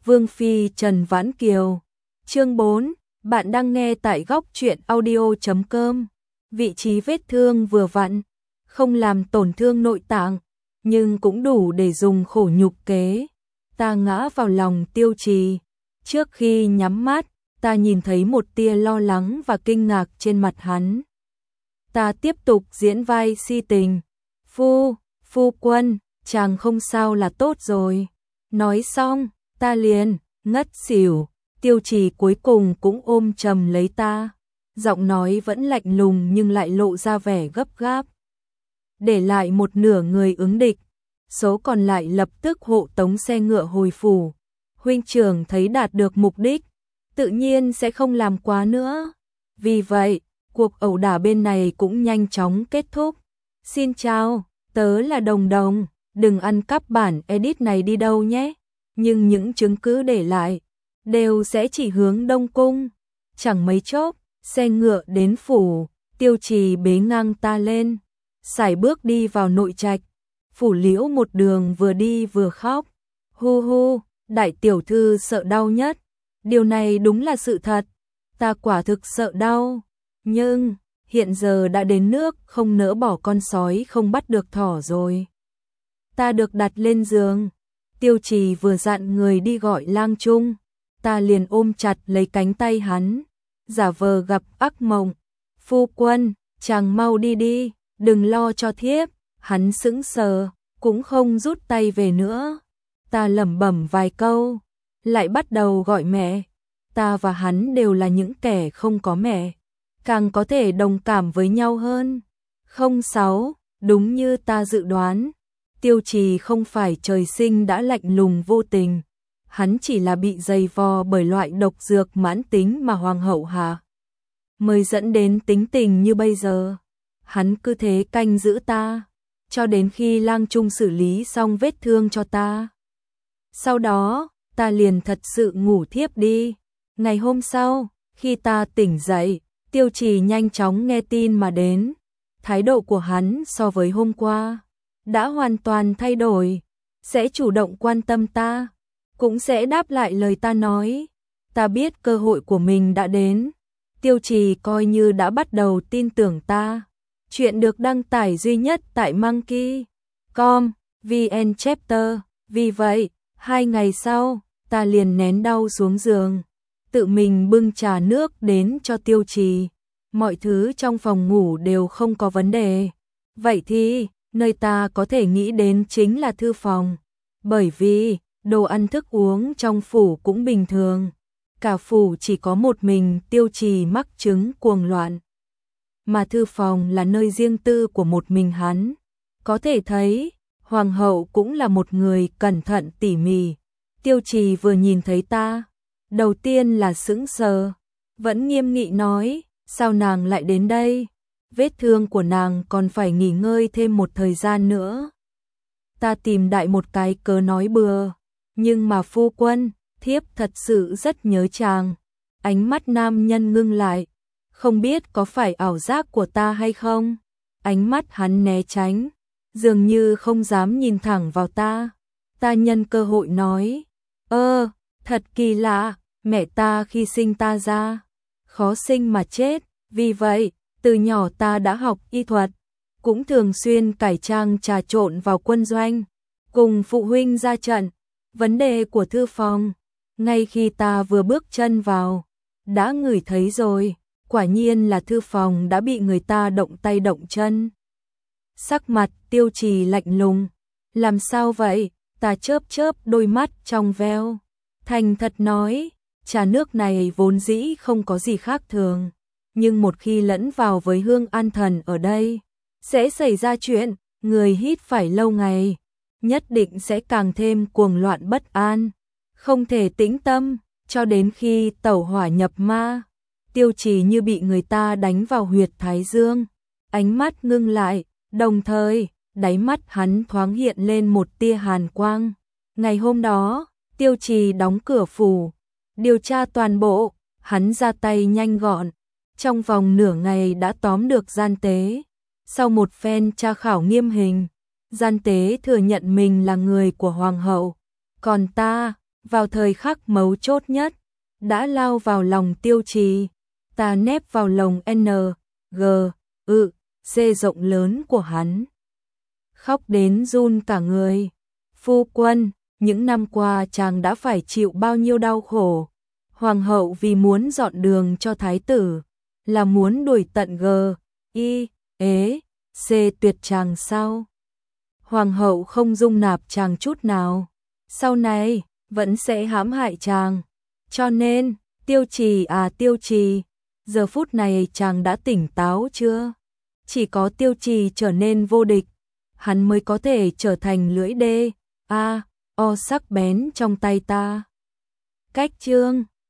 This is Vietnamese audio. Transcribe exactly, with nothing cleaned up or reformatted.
Vương phi Trần Vãn Kiều. Chương bốn, bạn đang nghe tại góc truyện audio chấm com. Vị trí vết thương vừa vặn, không làm tổn thương nội tạng, nhưng cũng đủ để dùng khổ nhục kế. Ta ngã vào lòng Tiêu Trì. Trước khi nhắm mắt, ta nhìn thấy một tia lo lắng và kinh ngạc trên mặt hắn. Ta tiếp tục diễn vai si tình. Phu, phu quân, chàng không sao là tốt rồi. Nói xong, ta liền ngất xỉu. Tiêu Trì cuối cùng cũng ôm chầm lấy ta. Giọng nói vẫn lạnh lùng nhưng lại lộ ra vẻ gấp gáp. Để lại một nửa người ứng địch, số còn lại lập tức hộ tống xe ngựa hồi phủ. Huynh trưởng thấy đạt được mục đích, tự nhiên sẽ không làm quá nữa. Vì vậy, cuộc ẩu đả bên này cũng nhanh chóng kết thúc. Xin chào, tớ là Đồng Đồng, đừng ăn cắp bản edit này đi đâu nhé. Nhưng những chứng cứ để lại đều sẽ chỉ hướng Đông Cung. Chẳng mấy chốc, xe ngựa đến phủ, Tiêu Trì bế ngang ta lên, sải bước đi vào nội trạch. Phủ Liễu một đường vừa đi vừa khóc. Hu hu, đại tiểu thư sợ đau nhất. Điều này đúng là sự thật. Ta quả thực sợ đau. Nhưng, hiện giờ đã đến nước không nỡ bỏ con sói không bắt được thỏ rồi. Ta được đặt lên giường. Tiêu Trì vừa dặn người đi gọi lang trung. Ta liền ôm chặt lấy cánh tay hắn, giả vờ gặp ác mộng. Phu quân, chàng mau đi đi, đừng lo cho thiếp. Hắn sững sờ, cũng không rút tay về nữa. Ta lẩm bẩm vài câu, lại bắt đầu gọi mẹ. Ta và hắn đều là những kẻ không có mẹ, càng có thể đồng cảm với nhau hơn. Không sáu, đúng như ta dự đoán, Tiêu Trì không phải trời sinh đã lạnh lùng vô tình. Hắn chỉ là bị dày vò bởi loại độc dược mãn tính mà hoàng hậu hạ mới dẫn đến tính tình như bây giờ. Hắn cứ thế canh giữ ta, cho đến khi lang trung xử lý xong vết thương cho ta. Sau đó, ta liền thật sự ngủ thiếp đi. Ngày hôm sau, khi ta tỉnh dậy, Tiêu Trì nhanh chóng nghe tin mà đến. Thái độ của hắn so với hôm qua đã hoàn toàn thay đổi, sẽ chủ động quan tâm ta, cũng sẽ đáp lại lời ta nói. Ta biết cơ hội của mình đã đến. Tiêu Trì coi như đã bắt đầu tin tưởng ta. Chuyện được đăng tải duy nhất tại monkey chấm com vn chapter. Vì vậy, hai ngày sau, ta liền nén đau xuống giường, tự mình bưng trà nước đến cho Tiêu Trì. Mọi thứ trong phòng ngủ đều không có vấn đề. Vậy thì, nơi ta có thể nghĩ đến chính là thư phòng. Bởi vì, đồ ăn thức uống trong phủ cũng bình thường. Cả phủ chỉ có một mình Tiêu Trì mắc chứng cuồng loạn. Mà thư phòng là nơi riêng tư của một mình hắn. Có thể thấy, hoàng hậu cũng là một người cẩn thận tỉ mỉ. Tiêu Trì vừa nhìn thấy ta, đầu tiên là sững sờ, vẫn nghiêm nghị nói, sao nàng lại đến đây? Vết thương của nàng còn phải nghỉ ngơi thêm một thời gian nữa. Ta tìm đại một cái cớ nói bừa, nhưng mà phu quân, thiếp thật sự rất nhớ chàng. Ánh mắt nam nhân ngưng lại, không biết có phải ảo giác của ta hay không? Ánh mắt hắn né tránh, dường như không dám nhìn thẳng vào ta. Ta nhân cơ hội nói, ơ, thật kỳ lạ, mẹ ta khi sinh ta ra, khó sinh mà chết. Vì vậy, từ nhỏ ta đã học y thuật, cũng thường xuyên cải trang trà trộn vào quân doanh, cùng phụ huynh ra trận. Vấn đề của thư phòng, ngay khi ta vừa bước chân vào, đã ngửi thấy rồi. Quả nhiên là thư phòng đã bị người ta động tay động chân. Sắc mặt Tiêu Trì lạnh lùng. Làm sao vậy? Ta chớp chớp đôi mắt trong veo. Thành thật nói, trà nước này vốn dĩ không có gì khác thường. Nhưng một khi lẫn vào với hương an thần ở đây, sẽ xảy ra chuyện, người hít phải lâu ngày, nhất định sẽ càng thêm cuồng loạn bất an. Không thể tĩnh tâm, cho đến khi tẩu hỏa nhập ma. Tiêu Trì như bị người ta đánh vào huyệt thái dương, ánh mắt ngưng lại, đồng thời, đáy mắt hắn thoáng hiện lên một tia hàn quang. Ngày hôm đó, Tiêu Trì đóng cửa phủ, điều tra toàn bộ, hắn ra tay nhanh gọn, trong vòng nửa ngày đã tóm được gian tế. Sau một phen tra khảo nghiêm hình, gian tế thừa nhận mình là người của hoàng hậu, còn ta, vào thời khắc mấu chốt nhất, đã lao vào lòng Tiêu Trì, ta nép vào lồng N, G, ự, C rộng lớn của hắn. Khóc đến run cả người. Phu quân, những năm qua chàng đã phải chịu bao nhiêu đau khổ. Hoàng hậu vì muốn dọn đường cho thái tử, là muốn đuổi tận G, I, ế, C tuyệt chàng sao? Hoàng hậu không dung nạp chàng chút nào. Sau này, vẫn sẽ hãm hại chàng. Cho nên, Tiêu Trì à Tiêu Trì, giờ phút này chàng đã tỉnh táo chưa? Chỉ có Tiêu Trì trở nên vô địch, hắn mới có thể trở thành lưỡi đê, a, o sắc bén trong tay ta. Cách chương